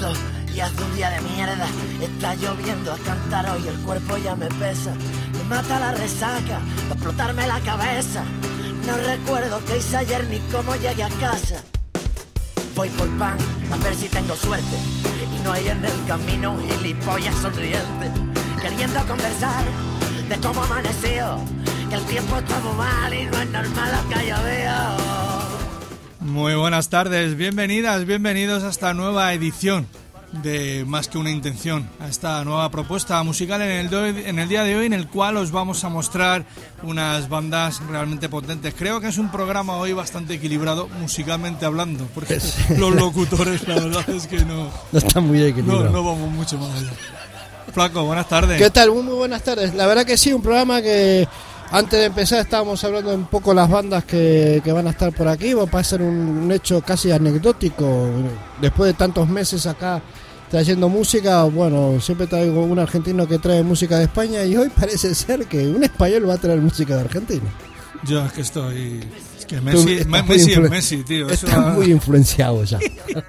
despierto y hace un día de mierda. Está lloviendo a cántaro y el cuerpo ya me pesa. Me mata la resaca, pa' explotarme la cabeza. No recuerdo qué hice ayer ni cómo llegué a casa. Voy por pan, a ver si tengo suerte. Y no hay en el camino un gilipollas sonriente queriendo conversar de cómo amaneció, que el tiempo está muy mal y no es normal lo que yo veo. Muy buenas tardes, bienvenidas, bienvenidos a esta nueva edición de Más que una intención, a esta nueva propuesta musical en el día de hoy, en el cual os vamos a mostrar unas bandas realmente potentes. Creo que es un programa hoy bastante equilibrado musicalmente hablando, porque los locutores la verdad es que no están muy equilibrados. No vamos mucho más allá. Flaco, buenas tardes. ¿Qué tal? Muy buenas tardes. La verdad que sí, un programa que antes de empezar estábamos hablando un poco de las bandas que van a estar por aquí. Va a ser un hecho casi anecdótico. Después de tantos meses acá trayendo música, bueno, siempre traigo un argentino que trae música de España y hoy parece ser que un español va a traer música de Argentina. Yo es que estoy... Es que Messi es Messi, tío. Está muy influenciado ya.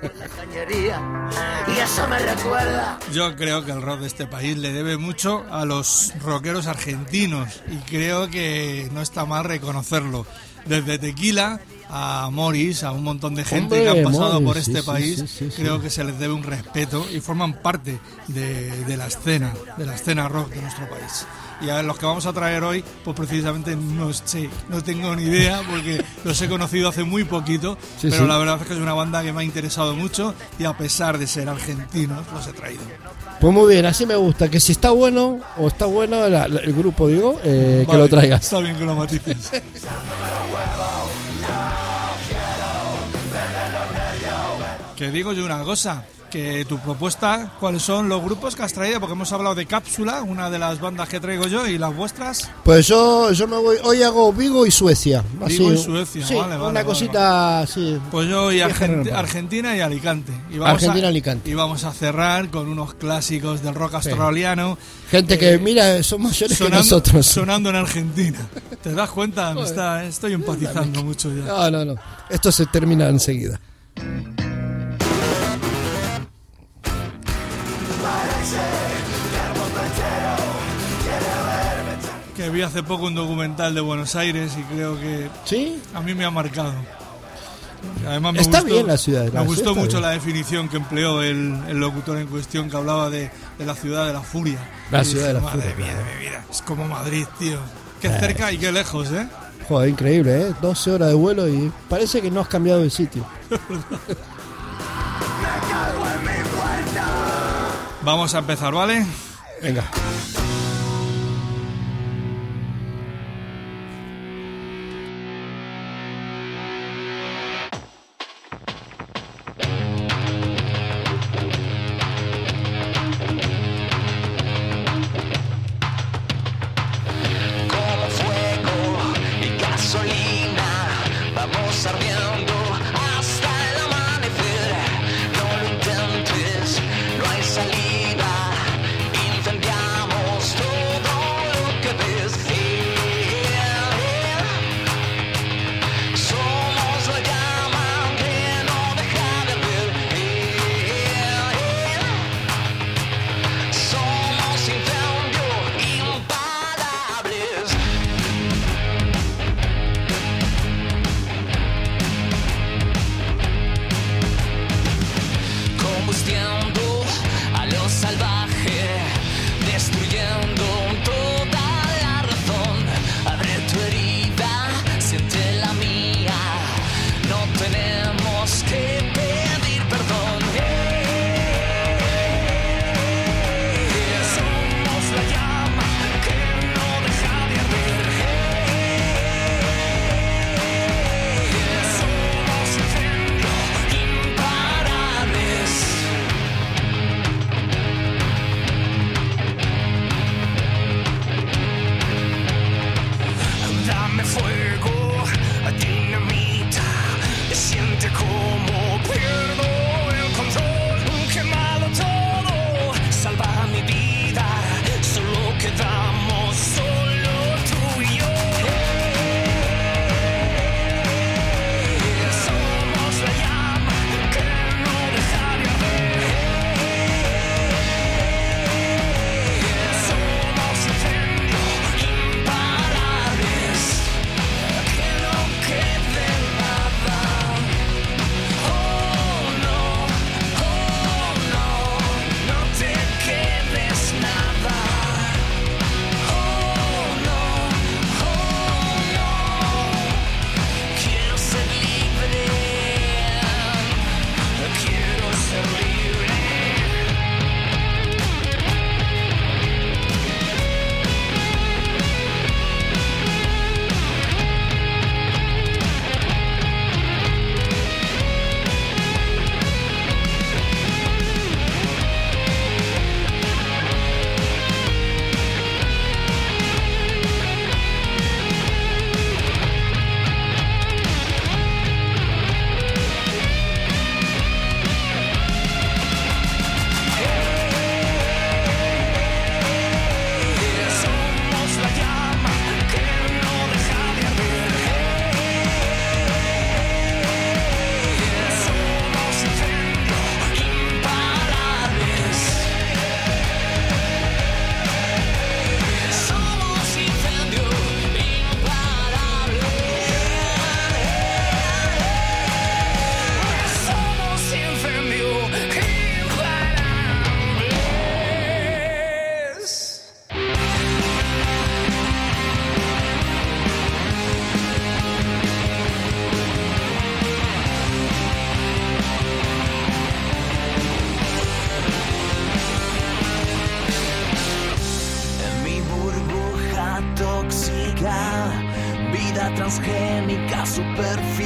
Y eso me recuerda. Yo creo que el rock de este país le debe mucho a los rockeros argentinos y creo que no está mal reconocerlo. Desde Tequila a Morris, a un montón de gente que han pasado por este país, creo que se les debe un respeto y forman parte de la escena rock de nuestro país. Y a los que vamos a traer hoy, pues precisamente no sé, no tengo ni idea porque los he conocido hace muy poquito, pero la verdad es que es una banda que me ha interesado mucho y a pesar de ser argentinos, los he traído. Pues muy bien, así me gusta, que si está bueno o está bueno el grupo, digo, vale, que lo traigas. Está bien que lo matices. Que digo yo una cosa, que tu propuesta, ¿cuáles son los grupos que has traído? Porque hemos hablado de Cápsula, una de las bandas que traigo yo, ¿y las vuestras? Pues yo me voy, hoy hago Vigo y Suecia. Vigo y Suecia, sí, vale. Una cosita así. Pues yo hoy Argentina y Alicante. Alicante. Y vamos a cerrar con unos clásicos del rock australiano. Gente que, mira, son mayores que nosotros. Sonando en Argentina. ¿Te das cuenta? Estoy empatizando mucho ya. No. Esto se termina enseguida. Que vi hace poco un documental de Buenos Aires y creo que ¿sí? A mí me ha marcado. Además está bien la ciudad. Me gustó mucho la definición que empleó el locutor en cuestión, que hablaba de la ciudad de la furia. La ciudad de la furia. Madre mía de mi vida, es como Madrid, tío. Qué cerca y qué lejos, ¿eh? Joder, increíble, ¿eh? 12 horas de vuelo y parece que no has cambiado de sitio. Vamos a empezar, ¿vale? Venga. Salida, incendiamos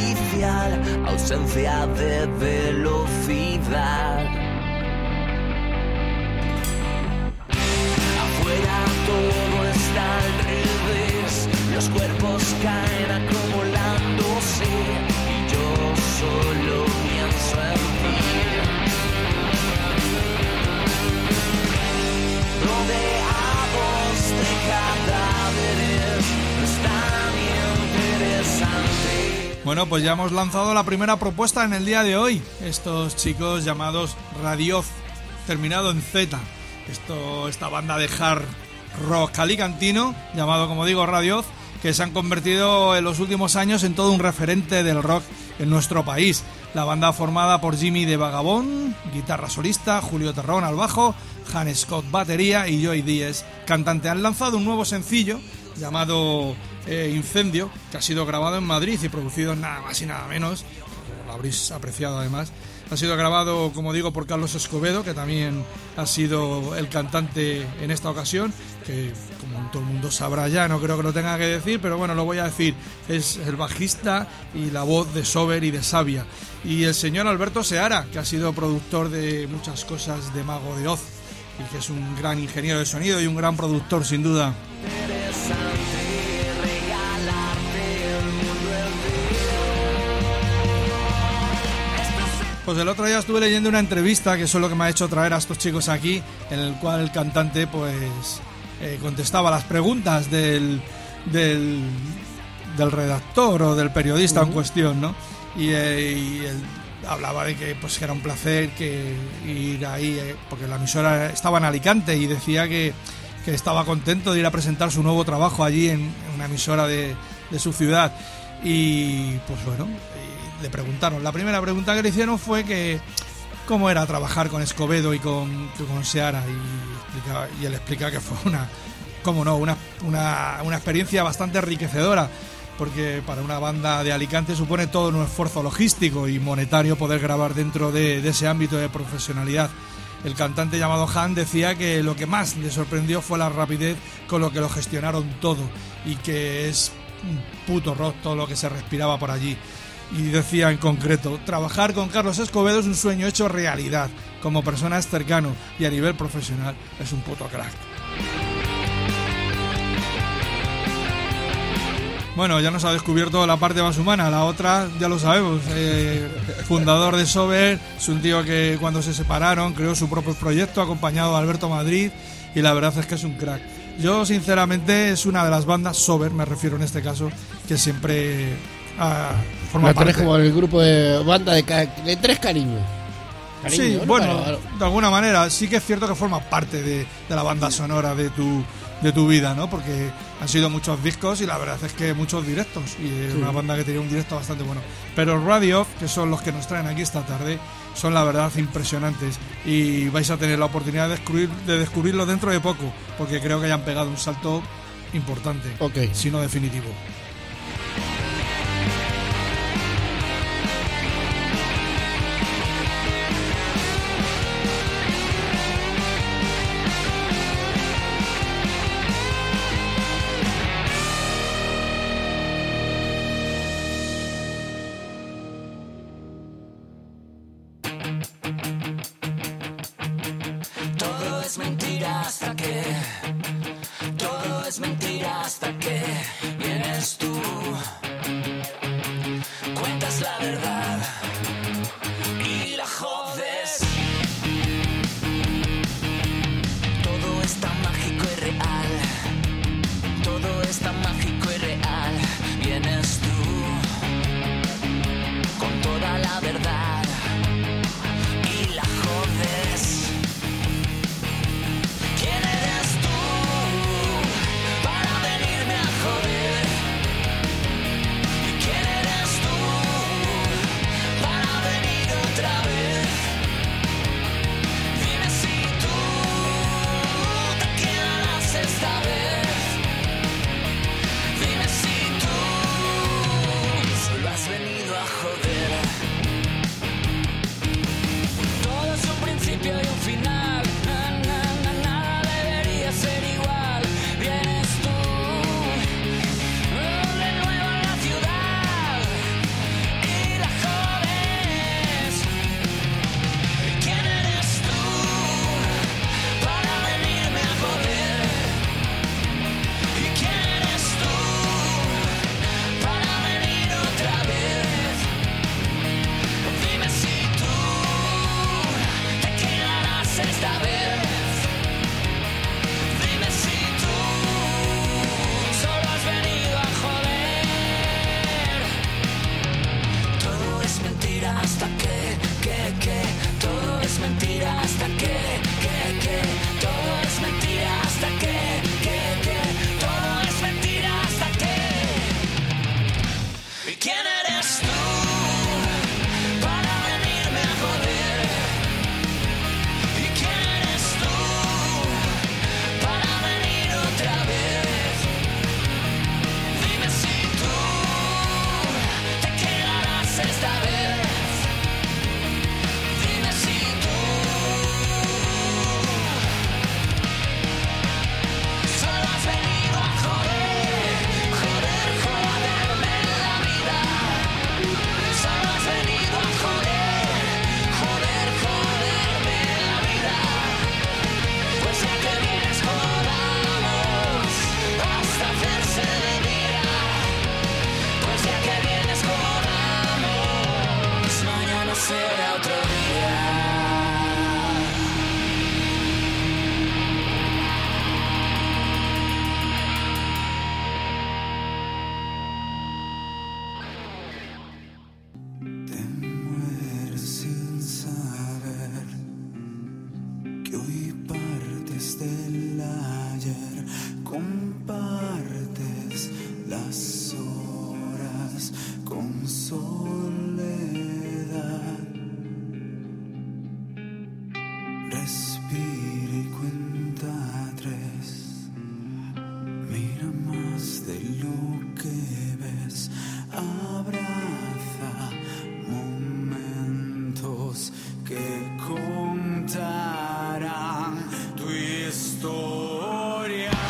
artificial, ausencia de velocidad. Afuera todo está al revés, los cuerpos caen acumulándose y yo solo pienso en ti. Rodeados de cadáveres, no es tan interesante. Bueno, pues ya hemos lanzado la primera propuesta en el día de hoy. Estos chicos llamados Radioz, terminado en Z. Esta banda de hard rock alicantino, llamado, como digo, Radioz, que se han convertido en los últimos años en todo un referente del rock en nuestro país. La banda formada por Jimmy de Vagabond, guitarra solista, Julio Terrón al bajo, Han Scott batería y Joey Díez cantante. Han lanzado un nuevo sencillo llamado Incendio, que ha sido grabado en Madrid y producido nada más y nada menos, lo habréis apreciado además. Ha sido grabado, como digo, por Carlos Escobedo, que también ha sido el cantante en esta ocasión, que como todo el mundo sabrá ya, no creo que lo tenga que decir, pero bueno, lo voy a decir, es el bajista y la voz de Sober y de Sabia. Y el señor Alberto Seara, que ha sido productor de muchas cosas de Mago de Oz, y que es un gran ingeniero de sonido y un gran productor, sin duda. Pues el otro día estuve leyendo una entrevista, que eso es lo que me ha hecho traer a estos chicos aquí, en el cual el cantante pues contestaba las preguntas del redactor o del periodista en cuestión, ¿no? Y él hablaba de que pues era un placer que ir ahí, porque la emisora estaba en Alicante, y decía que estaba contento de ir a presentar su nuevo trabajo allí en una emisora de su ciudad. Y pues bueno, le preguntaron, la primera pregunta que le hicieron fue que cómo era trabajar con Escobedo y con Seara, y él explica que fue una experiencia bastante enriquecedora, porque para una banda de Alicante supone todo un esfuerzo logístico y monetario poder grabar dentro de ese ámbito de profesionalidad. El cantante llamado Han decía que lo que más le sorprendió fue la rapidez con lo que lo gestionaron todo, y que es un puto rock todo lo que se respiraba por allí. Y decía en concreto, trabajar con Carlos Escobedo es un sueño hecho realidad. Como persona es cercano y a nivel profesional es un puto crack. Bueno, ya nos ha descubierto la parte más humana, la otra ya lo sabemos. Fundador de Sober, es un tío que cuando se separaron creó su propio proyecto acompañado de Alberto Madrid, y la verdad es que es un crack. Yo sinceramente es una de las bandas, Sober me refiero en este caso, que siempre forma parte. Como el grupo de banda de tres cariños. Sí, ¿no? bueno, de alguna manera sí que es cierto que forma parte de la banda sonora de tu vida, ¿no? Porque han sido muchos discos y la verdad es que muchos directos, y una banda que tenía un directo bastante bueno. Pero Radioz, que son los que nos traen aquí esta tarde, son la verdad impresionantes, y vais a tener la oportunidad de descubrirlo dentro de poco, porque creo que hayan pegado un salto importante, si no definitivo. Hasta que vienes tú, cuentas la verdad y la jodes. Todo es tan mágico y real, todo es tan mágico y real. Vienes tú con toda la verdad y la jodes. Esta vez mentira hasta que todo es mentira hasta que todo es mentira hasta que todo es mentira hasta que. ¿Y quién eres tú para venirme a joder? ¿Y quién eres tú para venir otra vez? Dime si tú te quedarás esta vez. Dime si tú solo has venido a joderme la vida. Solo has venido a joderme la vida. Pues ya que vienes jodamos hasta hacerse de día. Pues ya que vienes jodamos, mañana será otro día. Te mueres sin saber que hoy partes del ayer, compartes las horas con soledad. Respira y cuenta tres. Mira más de lo que ves. Abraza momentos que contarán tu historia.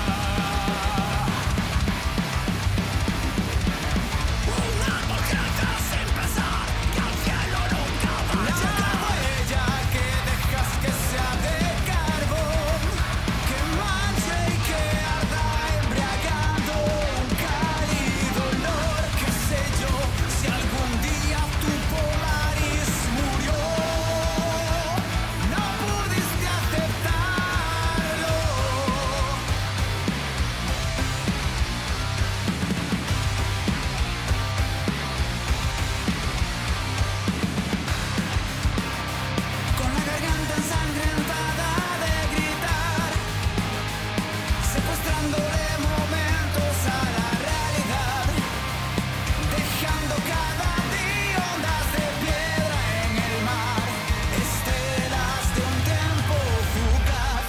Un árbol crece sin pesar, que al cielo nunca va a llegar. La huella que dejas que sea de carbón, que manche y que arda embriagando un cálido olor. Qué sé yo, si algún día tu Polaris murió, no pudiste aceptarlo. Con la garganta ensangrentada de gritar, secuestrándole momentos a la realidad, dejando cada día ondas de piedra en el mar, estelas de un tiempo fugaz.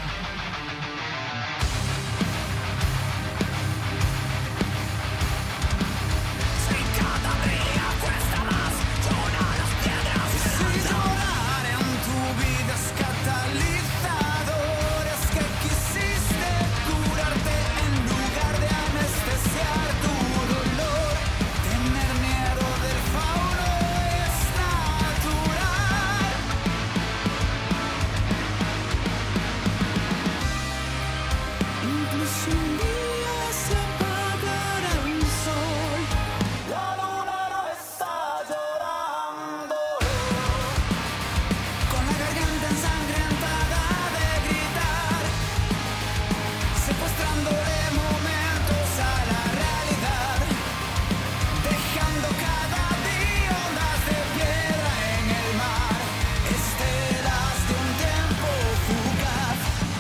Si cada día cuesta más, llora las piedras. Si llorar en tu vida es catalizador, es que quisiste curarte en lugar de anestesiar tu dolor. Tener miedo del fauno es natural. Incluso un día se apagará el sol, la luna no está llorando. Con la garganta ensangrentada de gritar, secuestrándole momentos a la realidad, dejando cada día ondas de piedra en el mar, estelas de un tiempo fugaz.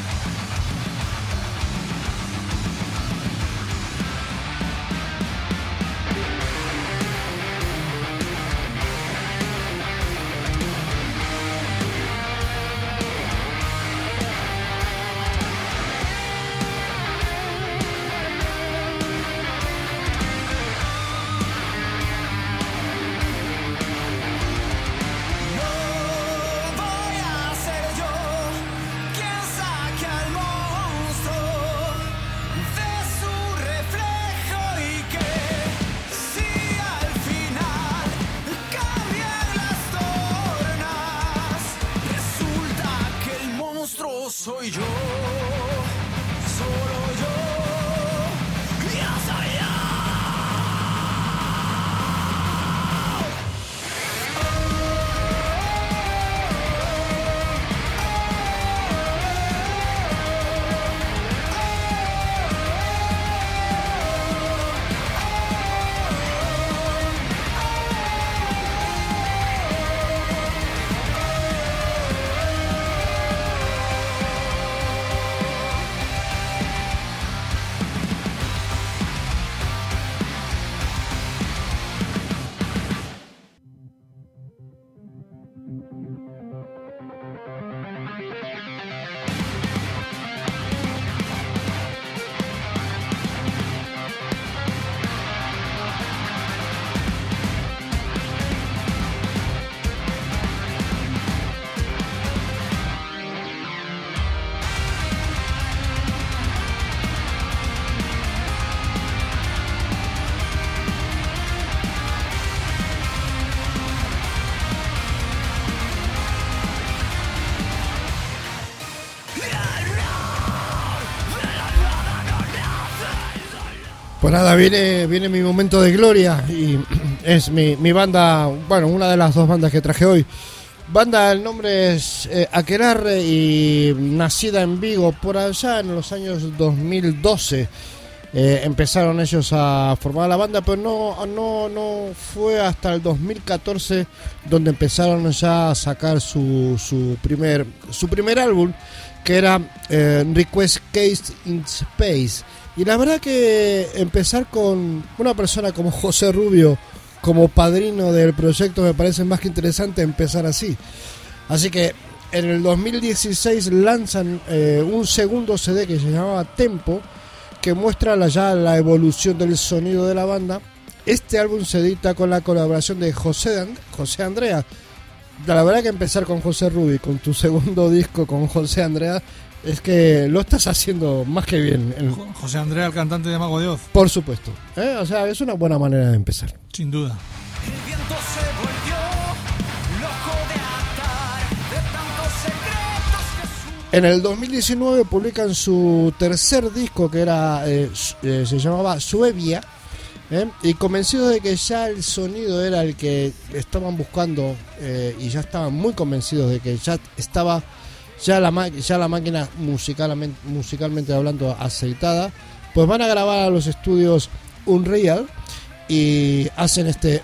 No voy a ser yo quien saque al monstruo de su reflejo y que si al final cambian las tornas, resulta que el monstruo soy yo, solo yo. Ya soy yo. Pues nada, viene mi momento de gloria y es mi banda, bueno, una de las dos bandas que traje hoy. Banda, el nombre es Aquelarre y nacida en Vigo por allá en los años 2012. Empezaron ellos a formar la banda, pero no fue hasta el 2014 donde empezaron ya a sacar su primer álbum, que era Request Case in Space. Y la verdad que empezar con una persona como José Rubio como padrino del proyecto me parece más que interesante empezar así. Así que en el 2016 lanzan un segundo CD que se llamaba Tempo, que muestra ya la evolución del sonido de la banda. Este álbum se edita con la colaboración de José Andrea. La verdad que empezar con José Rubio, con tu segundo disco con José Andrea, es que lo estás haciendo más que bien. José Andrea, el cantante de Mago de Oz. Por supuesto. O sea, es una buena manera de empezar. Sin duda. El viento se volvió loco de atar de tantos secretos que En el 2019 publican su tercer disco, que era se llamaba Suevia, y convencidos de que ya el sonido era el que estaban buscando, y ya estaban muy convencidos de que ya estaba la máquina musicalmente hablando aceitada, pues van a grabar a los estudios Unreal y hacen este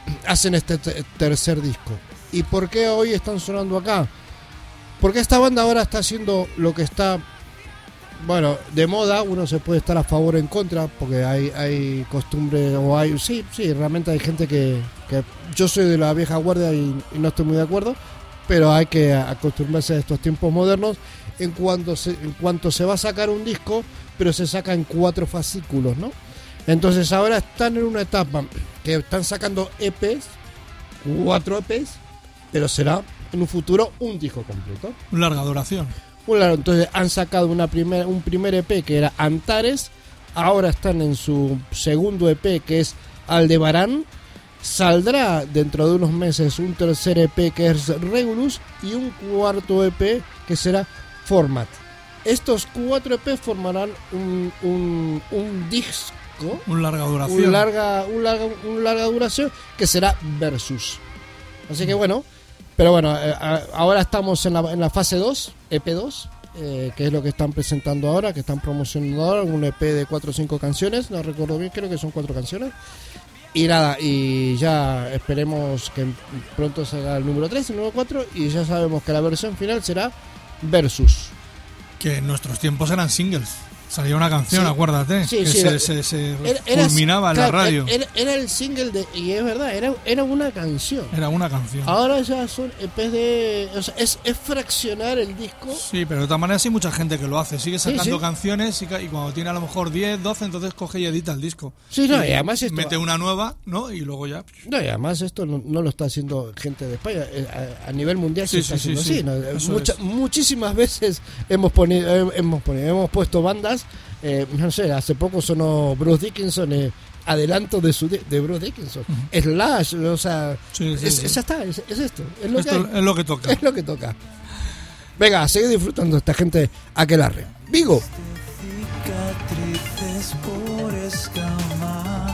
tercer disco. ¿Y por qué hoy están sonando acá? Porque esta banda ahora está haciendo lo que está, bueno, de moda. Uno se puede estar a favor o en contra, porque hay costumbre, o hay, sí, realmente hay gente que yo soy de la vieja guardia y no estoy muy de acuerdo, pero hay que acostumbrarse a estos tiempos modernos. En cuanto se va a sacar un disco, pero se saca en 4 fascículos, ¿no? Entonces ahora están en una etapa que están sacando EPs, 4 EPs, pero será en un futuro un disco completo. Larga duración. Entonces han sacado un primer EP que era Antares, ahora están en su segundo EP que es Aldebarán. Saldrá dentro de unos meses un tercer EP que es Regulus y un cuarto EP que será Format. Estos 4 EP formarán un disco, un larga duración, un larga duración que será Versus. Así que bueno, pero bueno, ahora estamos en la fase 2, EP2, que es lo que están presentando ahora, que están promocionando ahora, un EP de 4 o 5 canciones, no recuerdo bien, creo que son 4 canciones. Y nada, y ya esperemos que pronto salga el número 3, el número 4, y ya sabemos que la versión final será Versus. Que en nuestros tiempos eran singles. Salía una canción, sí, acuérdate, sí, que sí, se fulminaba en la radio. Era el single y es verdad, era una canción. Era una canción. Ahora ya son EPs de... O sea, es fraccionar el disco. Sí, pero de todas maneras hay mucha gente que lo hace. Sigue sacando sí. canciones y cuando tiene a lo mejor 10, 12, entonces coge y edita el disco. Sí, no, y además esto... Mete una nueva, ¿no? Y luego ya... No, y además esto no lo está haciendo gente de España. A nivel mundial se está haciendo así, ¿no? Muchísimas veces hemos puesto bandas. No sé, hace poco sonó Bruce Dickinson, adelanto de Bruce Dickinson, Slash, o sea, ya está, es esto, es lo que toca. Es lo que toca. Venga, sigue disfrutando esta gente Aquelarre. Vigo. cicatrices por escamar.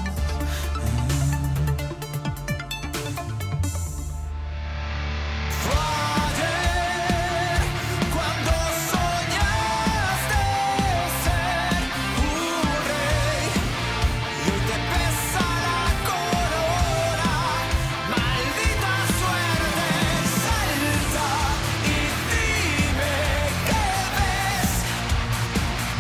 Cuando soñaste ser un rey y hoy te pesa la corona, maldita suerte, salta y dime qué ves.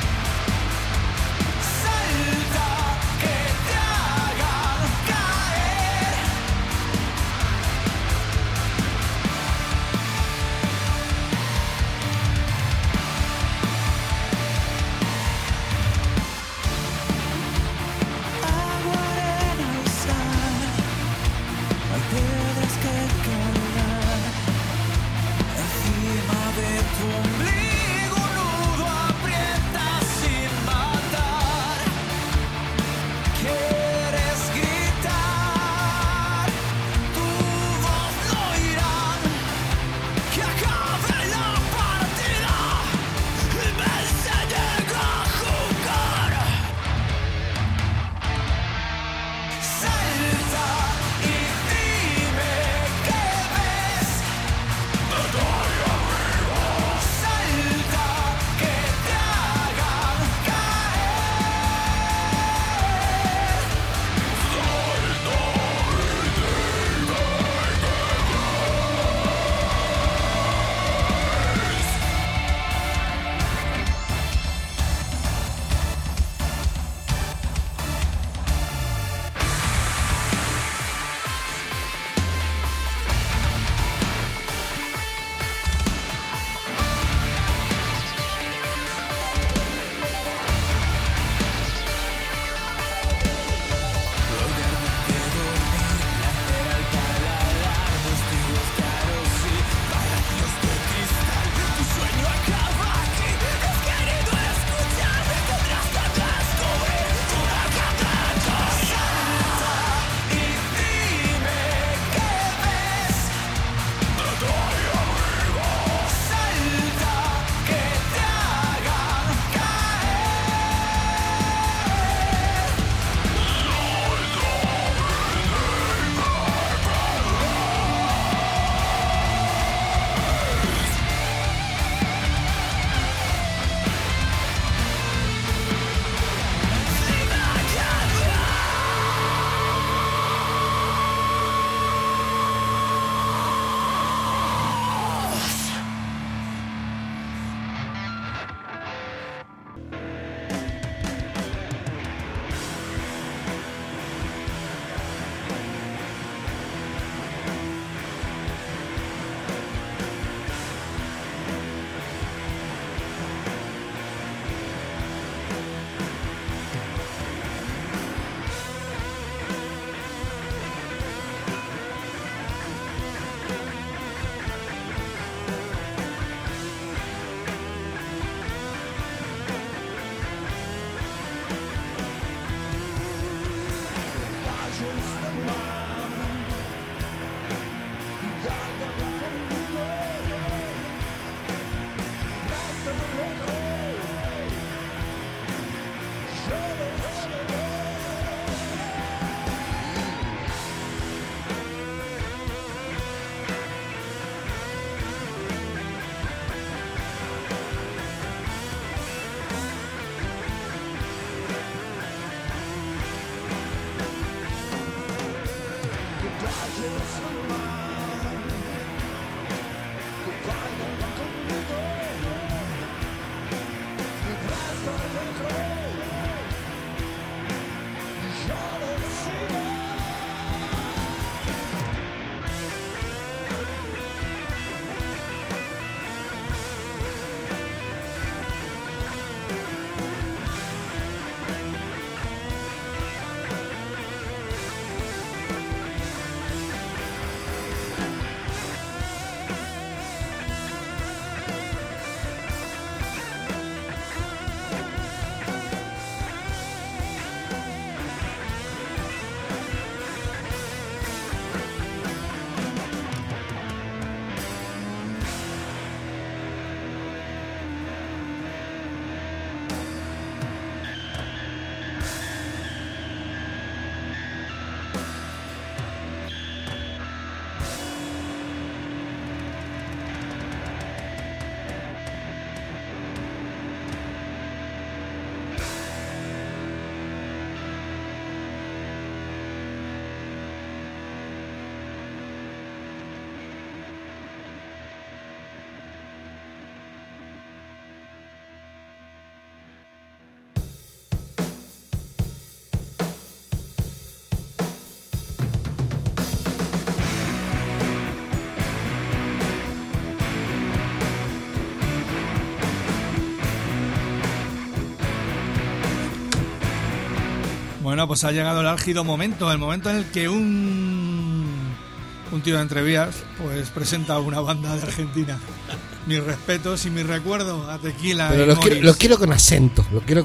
Bueno, pues ha llegado el álgido momento, el momento en el que un tío de Entrevías pues presenta una banda de Argentina. Mis respetos y mi recuerdo a Tequila. Pero lo quiero con acento,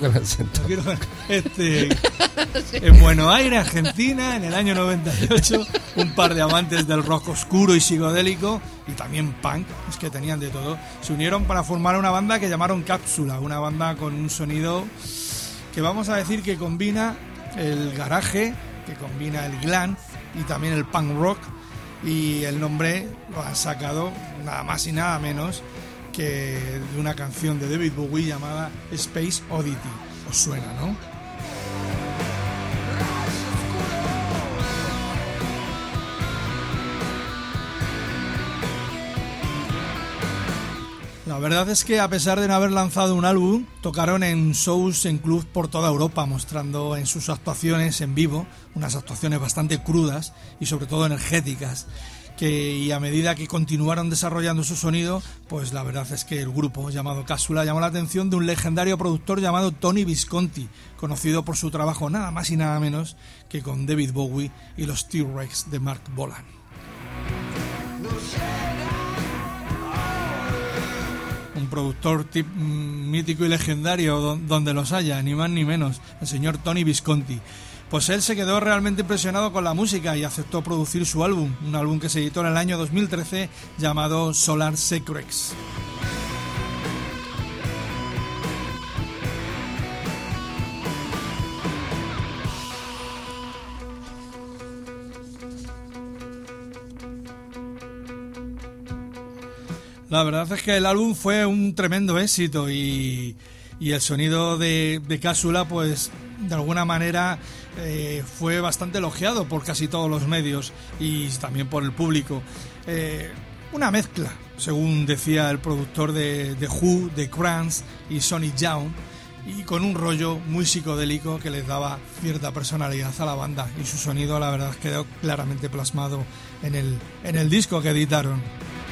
En Buenos Aires, Argentina, en el año 98, un par de amantes del rock oscuro y psicodélico y también punk, es que tenían de todo, se unieron para formar una banda que llamaron Cápsula, una banda con un sonido que vamos a decir que combina el garaje, que combina el glam y también el punk rock, y el nombre lo han sacado nada más y nada menos que de una canción de David Bowie llamada Space Oddity. ¿Os suena, no? La verdad es que a pesar de no haber lanzado un álbum, tocaron en shows en clubs por toda Europa, mostrando en sus actuaciones en vivo unas actuaciones bastante crudas y sobre todo energéticas, y a medida que continuaron desarrollando su sonido, pues la verdad es que el grupo llamado Cápsula llamó la atención de un legendario productor llamado Tony Visconti, conocido por su trabajo nada más y nada menos que con David Bowie y los T-Rex de Mark Bolan. Un productor mítico y legendario donde los haya, ni más ni menos, el señor Tony Visconti. Pues él se quedó realmente impresionado con la música y aceptó producir su álbum, un álbum que se editó en el año 2013 llamado Solar Secrets. La verdad es que el álbum fue un tremendo éxito y el sonido de Cápsula, pues de alguna manera fue bastante elogiado por casi todos los medios y también por el público. Una mezcla, según decía el productor de Who, de Crans y Sonic Youth, y con un rollo muy psicodélico que les daba cierta personalidad a la banda, y su sonido la verdad quedó claramente plasmado en el disco que editaron.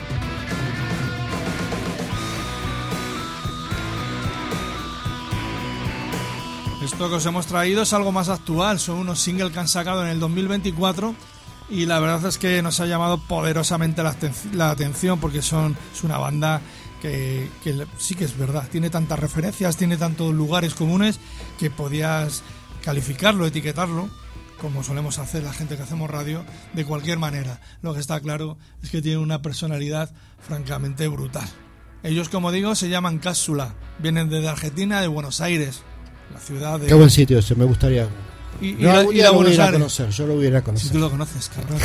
Esto que os hemos traído es algo más actual, son unos singles que han sacado en el 2024 y la verdad es que nos ha llamado poderosamente la atención porque es una banda que sí que es verdad, tiene tantas referencias, tiene tantos lugares comunes que podías calificarlo, etiquetarlo, como solemos hacer la gente que hacemos radio, de cualquier manera. Lo que está claro es que tiene una personalidad francamente brutal. Ellos, como digo, se llaman Cápsula, vienen desde Argentina, de Buenos Aires. La ciudad de... Qué buen sitio ese, me gustaría. Y la Buenos Aires. Conocer, yo lo voy a ir a conocer. Si tú lo conoces, cabrón.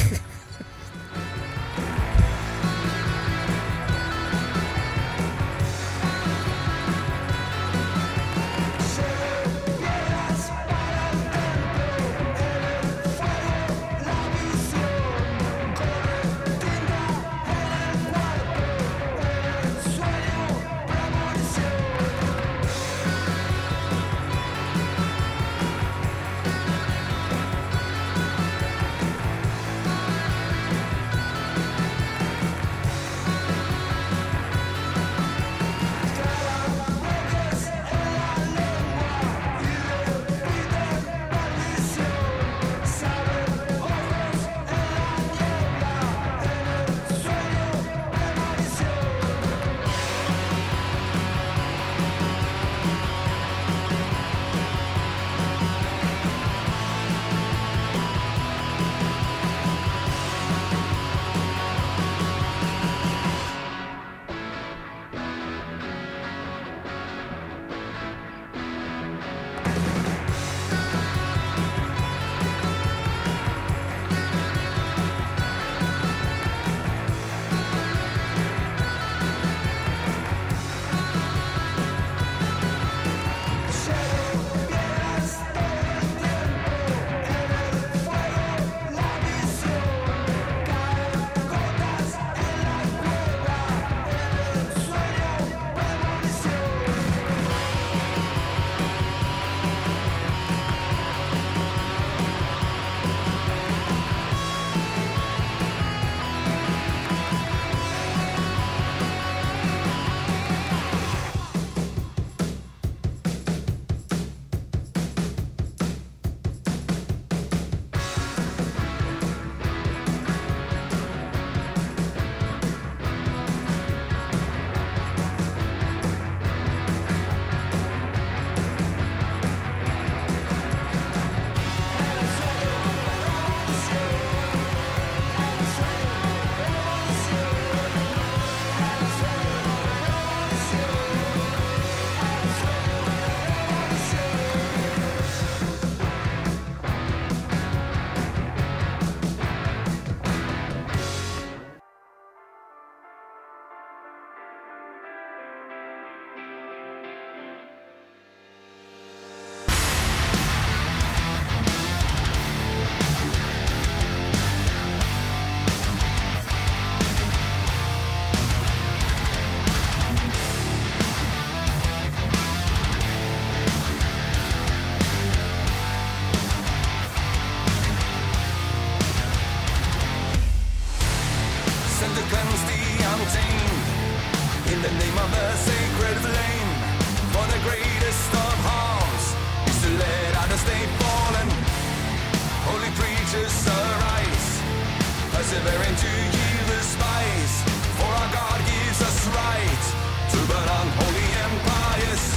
sent to cleanse the untamed. In the name of the sacred flame, for the greatest of harms is to let others stay fallen. Holy preachers arise, persevering to yield the spice. For our God gives us right to burn unholy empires.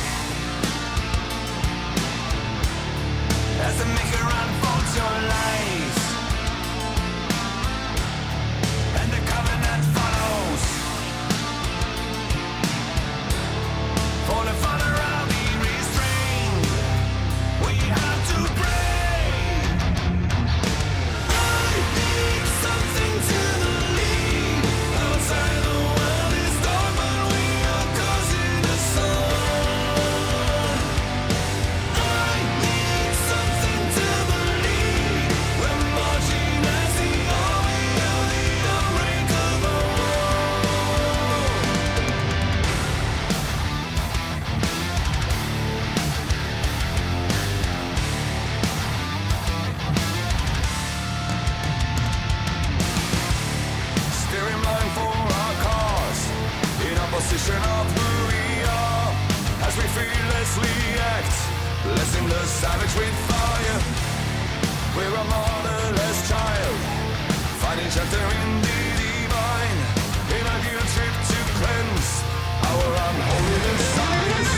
As the Maker unfolds your life, and the covenant follows. For the Father I'll be restrained. We have to pray. I need something to believe. Outside the world is dark, but we are causing the sun. I need something to believe. We're marching as the army of the unbreakable. Steering line for our cause, in opposition of who we are, as we fearlessly act, blessing the savage with fire. We're a motherless child, finding shelter in the divine, in a guilt trip to cleanse our unholy desires.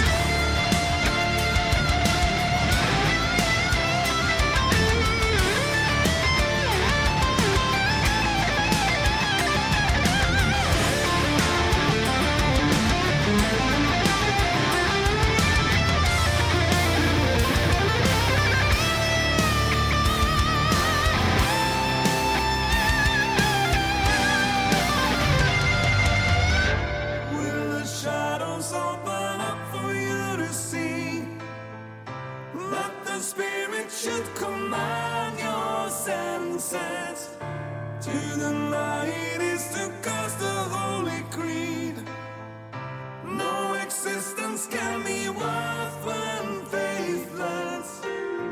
Will the shadows open up for you to see? That the Spirit should command your senses. To deny it is to cast the Holy Creed. No existence can be worth when faithless.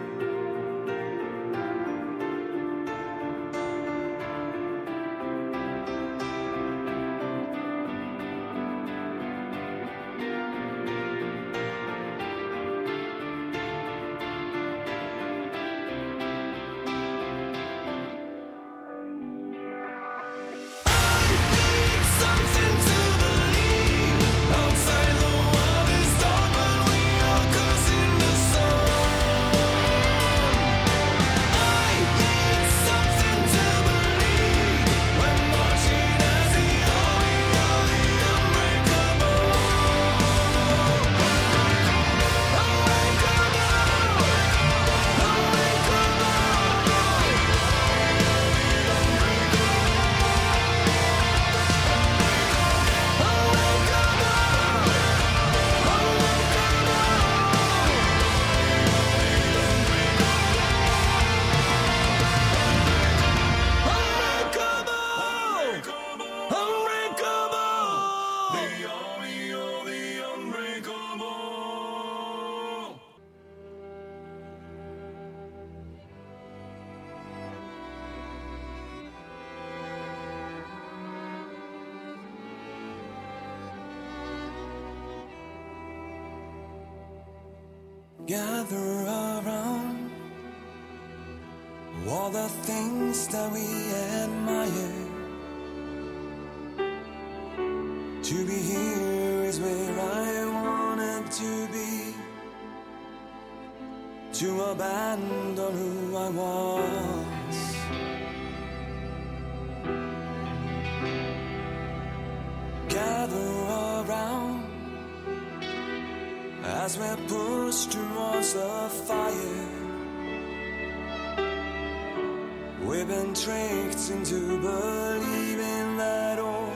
Something to believe. Outside the world is dark, but we are causing the sun. I need something to believe. We're marching as the army of the unbreakable. Unbreakable. The army of the unbreakable. Gather around all the things that we admire. To be here is where I wanted to be. To abandon who I was. Gather around as we're pushed towards the fire. We've been tricked into believing that all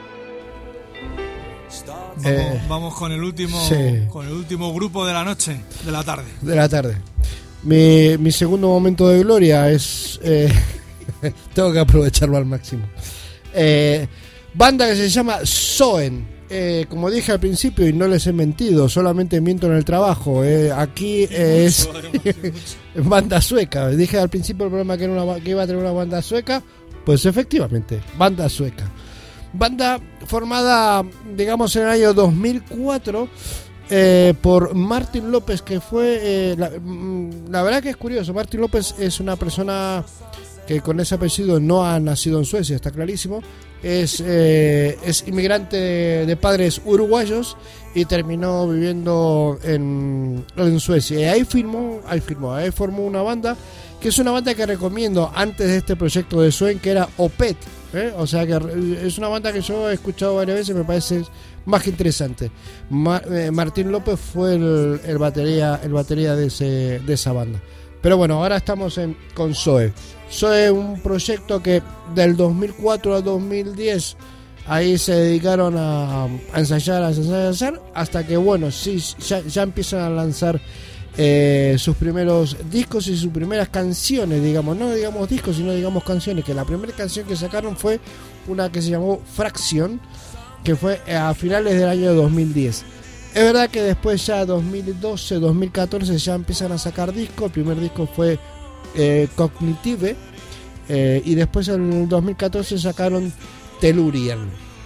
starts. Vamos con el último, sí. con el último grupo de la noche, de la tarde. De la tarde. Mi segundo momento de gloria es... tengo que aprovecharlo al máximo. Banda que se llama Soen. Como dije al principio y no les he mentido, solamente miento en el trabajo. Aquí es banda sueca. Dije al principio del programa que iba a tener una banda sueca. Pues efectivamente, banda sueca. Banda formada, digamos, en el año 2004 por Martín López, que fue... la verdad que es curioso, Martín López es una persona que con ese apellido no ha nacido en Suecia, está clarísimo. Es inmigrante de padres uruguayos y terminó viviendo en Suecia. Y ahí formó una banda, que es una banda que recomiendo antes de este proyecto de Suen, que era Opeth. O sea que es una banda que yo he escuchado varias veces y me parece más que interesante. Martín López fue el batería de esa banda. Pero bueno, ahora estamos con Zoe. Zoe, un proyecto que del 2004 al 2010 ahí se dedicaron a ensayar, hasta que bueno, sí, ya empiezan a lanzar sus primeros discos y sus primeras canciones, digamos, no digamos discos, sino digamos canciones, que la primera canción que sacaron fue una que se llamó Fracción, que fue a finales del año 2010. Es verdad que después ya 2012, 2014 ya empiezan a sacar discos. El primer disco fue Cognitive, y después en 2014 sacaron Tellurian.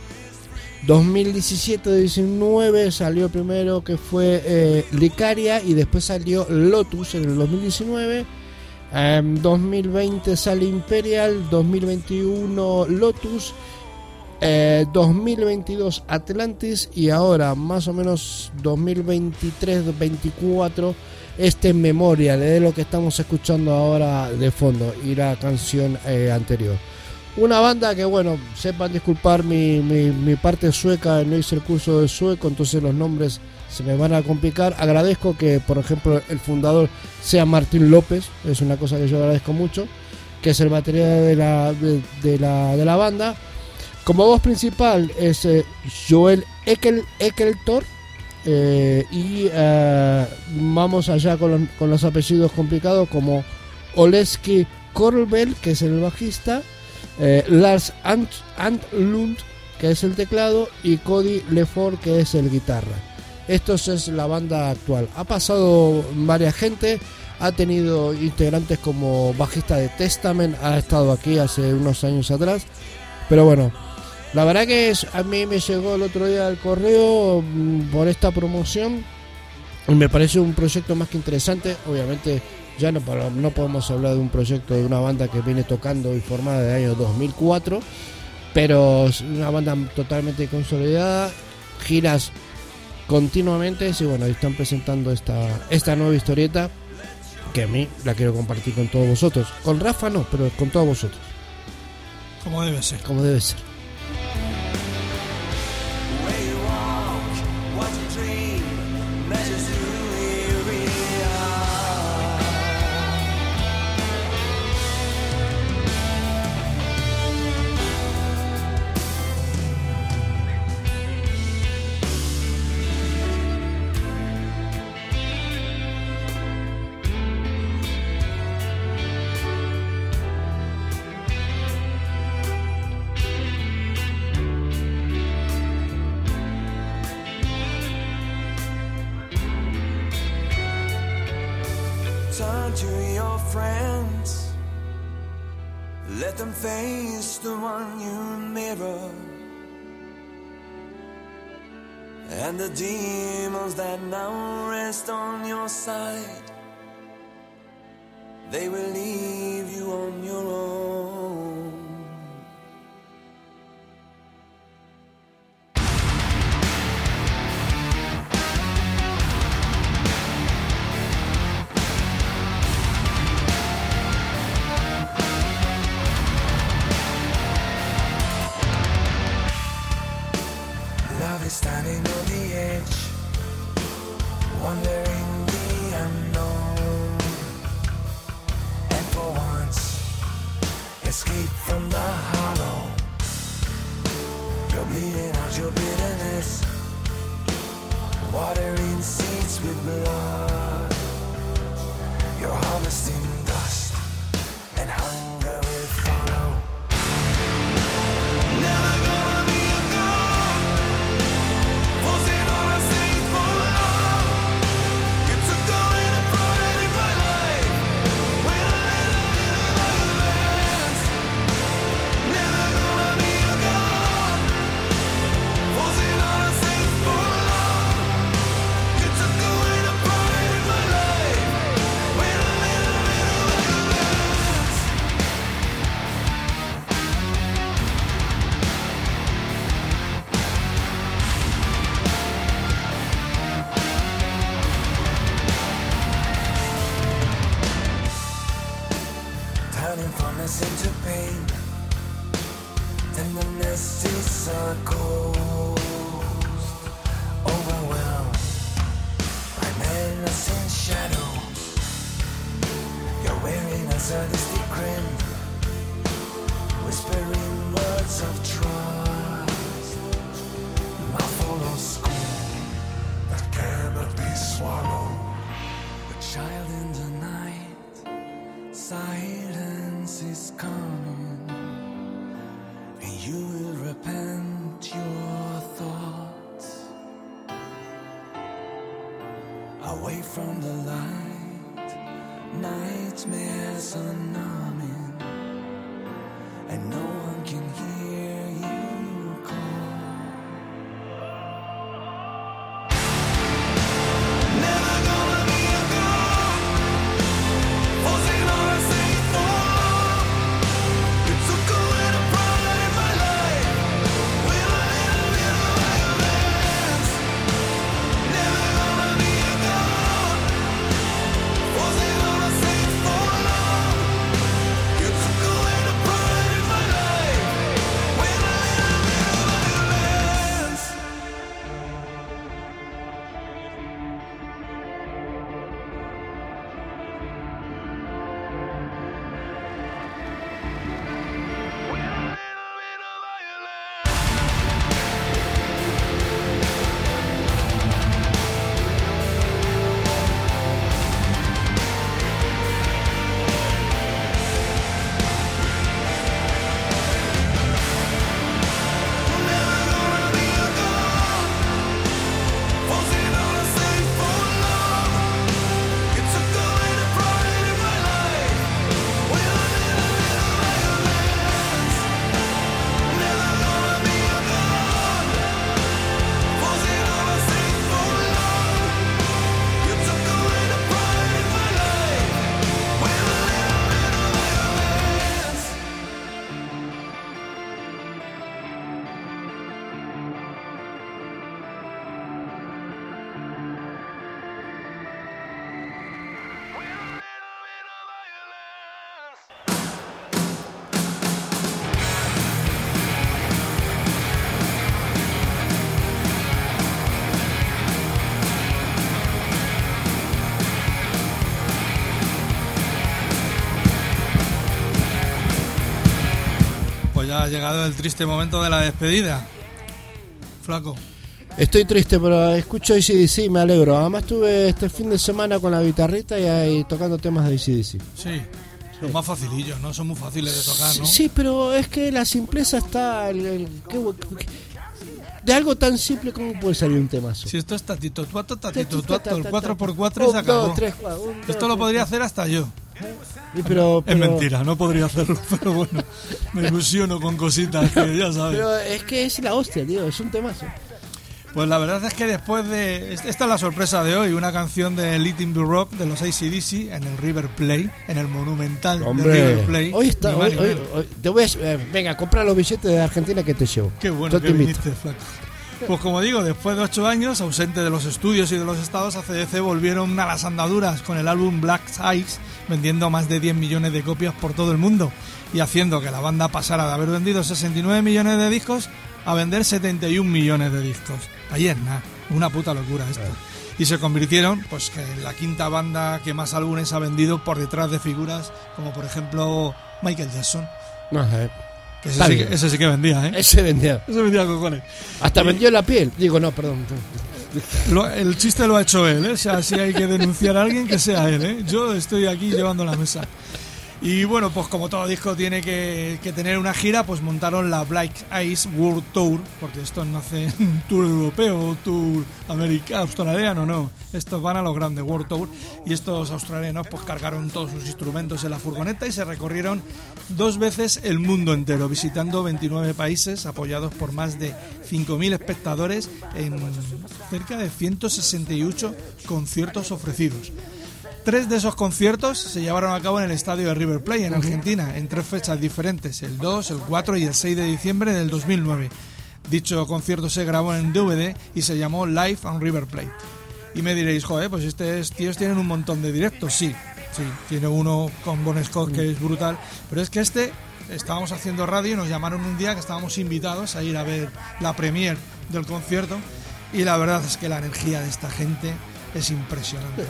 2017-19 salió primero, que fue Licaria, y después salió Lotus en el 2019. 2020 sale Imperial, 2021 Lotus, 2022 Atlantis, y ahora más o menos 2023-24 Memorial, de lo que estamos escuchando ahora de fondo, y la canción anterior. Una banda que, bueno, sepan disculpar mi parte sueca, no hice el curso de sueco, entonces los nombres se me van a complicar. Agradezco que, por ejemplo, el fundador sea Martín López, es una cosa que yo agradezco mucho, que es el batería de la banda. Como voz principal es Joel Ekeltor, y vamos allá con los apellidos complicados, como Oleski Korbel, que es el bajista, Lars Antlund, que es el teclado, y Cody Lefort, que es el guitarra. Esto es la banda actual. Ha pasado varias gente, ha tenido integrantes como bajista de Testament, ha estado aquí hace unos años atrás, pero bueno, la verdad que a mí me llegó el otro día el correo por esta promoción y me parece un proyecto más que interesante. Obviamente ya no podemos hablar de un proyecto de una banda que viene tocando y formada desde el año 2004, pero es una banda totalmente consolidada, giras continuamente, y bueno, están presentando esta nueva historieta, que a mí la quiero compartir con todos vosotros. Con Rafa no, pero con todos vosotros. Como debe ser. Como debe ser. Turn to your friends, let them face the one you mirror, and the demons that now rest on your side, they will leave you on your own. Standing on the edge, wondering the unknown, and for once escape from the hollow. You're bleeding out your bitterness, watering seeds with blood. You're harvesting dust, and hunger will follow. Never gonna be a god, forcing on a saint for love. You took the lead and brought it in my life. When I let it in like a lance. Never gonna be a god, Emptiness is a ghost, overwhelmed by menacing shadows. You're wearing a sadistic grin, whispering words of trust, mouthful of scorn that cannot be swallowed. A child in the night, silence is coming, and you will repent your thoughts. Away from the light, nightmares are numbing, and no one can hear you call. Never gonna be a girl, forcing on a safe fall. You took away the pride in my life with a little bit of violence. Never gonna be a girl, forcing on a safe fall. You took away the pride in my life with a little bit of violence. Pues ya ha llegado el triste momento de la despedida. Flaco. Estoy triste, pero escucho AC/DC y me alegro. Además estuve este fin de semana con la guitarrita y ahí tocando temas de AC/DC. Sí. Son más facilillos, ¿no? Son muy fáciles de tocar, ¿no? Sí, pero es que la simpleza está... de algo tan simple como puede salir un temazo. Si esto es tatito, tuato, el 4x4 se acabó. 2, 3, 4, 1, Esto lo podría hacer hasta yo. Pero, Es mentira, no podría hacerlo, pero bueno, me ilusiono con cositas que ya sabes. Pero es que es la hostia, tío, es un temazo. Pues la verdad es que después de... Esta es la sorpresa de hoy, una canción de Let It Be Rock de los AC/DC en el River Plate, en el monumental de River Plate. Hoy está, Ni más ni menos. hoy te voy a... venga, compra los billetes de Argentina que te llevo. Qué bueno Yo que te invito. viniste, Flaco. Pues como digo, después de 8 años, ausente de los estudios y de los estados, AC/DC volvieron a las andaduras con el álbum Black Ice, vendiendo más de 10 millones de copias por todo el mundo y haciendo que la banda pasara de haber vendido 69 millones de discos a vender 71 millones de discos. Ayer nada, una puta locura esto. Y se convirtieron, pues, que en la quinta banda que más álbumes ha vendido por detrás de figuras como, por ejemplo, Michael Jackson. Ajá. Que Está bien. ese sí que vendía, ¿eh? Ese vendía. Ese vendía cojones. Hasta vendió la piel. Digo, no, perdón. El chiste lo ha hecho él, ¿eh? O sea, si hay que denunciar a alguien, que sea él, ¿eh? Yo estoy aquí llevando la mesa. Y bueno, pues como todo disco tiene que tener una gira, pues montaron la Black Ice World Tour, porque estos no hacen un tour europeo, tour australiano, no. Estos van a los grandes World Tour, y estos australianos pues cargaron todos sus instrumentos en la furgoneta y se recorrieron 2 veces el mundo entero, visitando 29 países, apoyados por más de 5.000 espectadores en cerca de 168 conciertos ofrecidos. 3 de esos conciertos se llevaron a cabo en el estadio de River Plate, en Argentina, en 3 fechas diferentes, el 2, el 4 y el 6 de diciembre del 2009. Dicho concierto se grabó en DVD y se llamó Live on River Plate. Y me diréis, joder, pues estos tíos tienen un montón de directos. Sí, tiene uno con Bon Scott que es brutal, pero es que este estábamos haciendo radio y nos llamaron un día que estábamos invitados a ir a ver la premier del concierto, y la verdad es que la energía de esta gente es impresionante.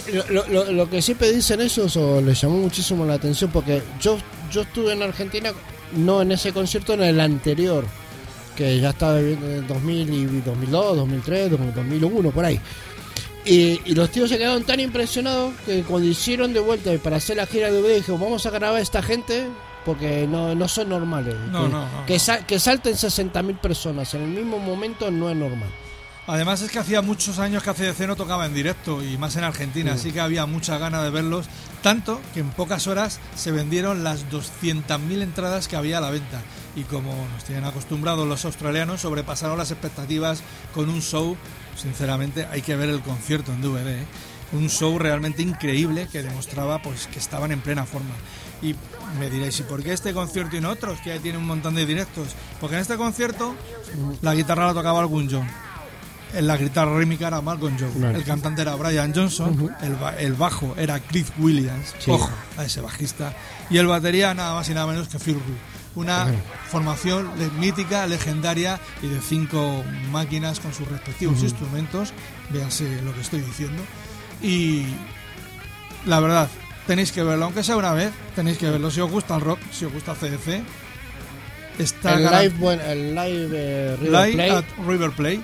Lo que siempre dicen esos, o les llamó muchísimo la atención, porque yo estuve en Argentina, no en ese concierto, en el anterior, que ya estaba viviendo en 2000 y 2002, 2003, 2001, por ahí. Y los tíos se quedaron tan impresionados que cuando hicieron de vuelta para hacer la gira de DVD, dijeron, vamos a grabar a esta gente porque no son normales. Que salten 60.000 personas en el mismo momento no es normal. Además es que hacía muchos años que ACDC no tocaba en directo, y más en Argentina, así que había mucha ganas de verlos, tanto que en pocas horas se vendieron las 200.000 entradas que había a la venta, y como nos tienen acostumbrados los australianos, sobrepasaron las expectativas con un show. Sinceramente hay que ver el concierto en DVD, ¿eh? Un show realmente increíble que demostraba pues que estaban en plena forma. Y me diréis, ¿y por qué este concierto y no otros, que ya tiene un montón de directos? Porque en este concierto la guitarra la tocaba Elton John, en la guitarra rítmica era Malcolm Young, el cantante era Brian Johnson, el bajo era Cliff Williams, ojo a ese bajista, y el batería nada más y nada menos que Phil Rudd. Una formación mítica, legendaria, y de 5 máquinas con sus respectivos instrumentos, véanse lo que estoy diciendo, y la verdad, tenéis que verlo, aunque sea una vez, tenéis que verlo, si os gusta el rock, si os gusta CDC. Está el live River Plate, at River Plate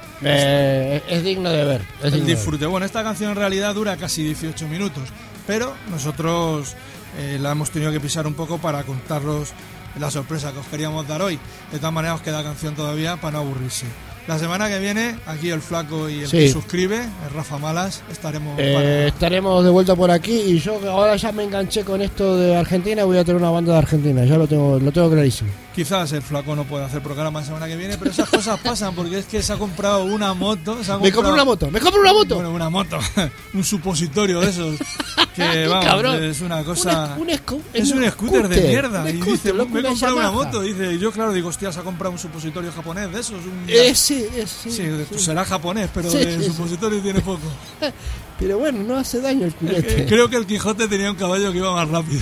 es digno de ver. El disfrute. Bueno, esta canción en realidad dura casi 18 minutos, pero nosotros la hemos tenido que pisar un poco para contaros la sorpresa que os queríamos dar hoy. De todas maneras, os queda canción todavía para no aburrirse. La semana que viene, aquí el Flaco y el que suscribe, el Rafa Malas, estaremos de vuelta por aquí, y yo ahora ya me enganché con esto de Argentina, voy a tener una banda de Argentina, ya lo tengo clarísimo. Quizás el Flaco no pueda hacer programa la semana que viene, pero esas cosas pasan, porque es que se ha comprado una moto. Me compro una moto. Bueno, una moto, un supositorio de esos, que vamos, es una cosa... Es un scooter de mierda, y dice, me he comprado una moto, dice, yo claro, digo, hostia, se ha comprado un supositorio japonés de esos, sí, será japonés, pero de supositorio tiene poco. Pero bueno, no hace daño el culete. Creo que el Quijote tenía un caballo que iba más rápido.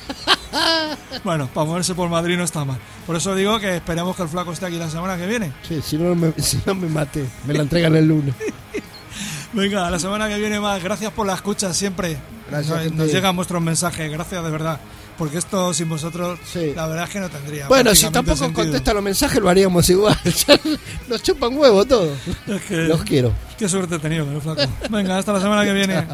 Bueno, para moverse por Madrid no está mal. Por eso digo que esperemos que el Flaco esté aquí la semana que viene. Sí, si no me maté, me la entregan el lunes. Venga, la semana que viene más. Gracias por la escucha siempre. Gracias, nos llegan vuestros mensajes, gracias de verdad. Porque esto sin vosotros, la verdad es que no tendría. Bueno, si tampoco contestan los mensajes, lo haríamos igual. Nos chupan huevo todos. Es que, los quiero. Qué suerte he tenido, el Flaco. Venga, hasta la semana que viene.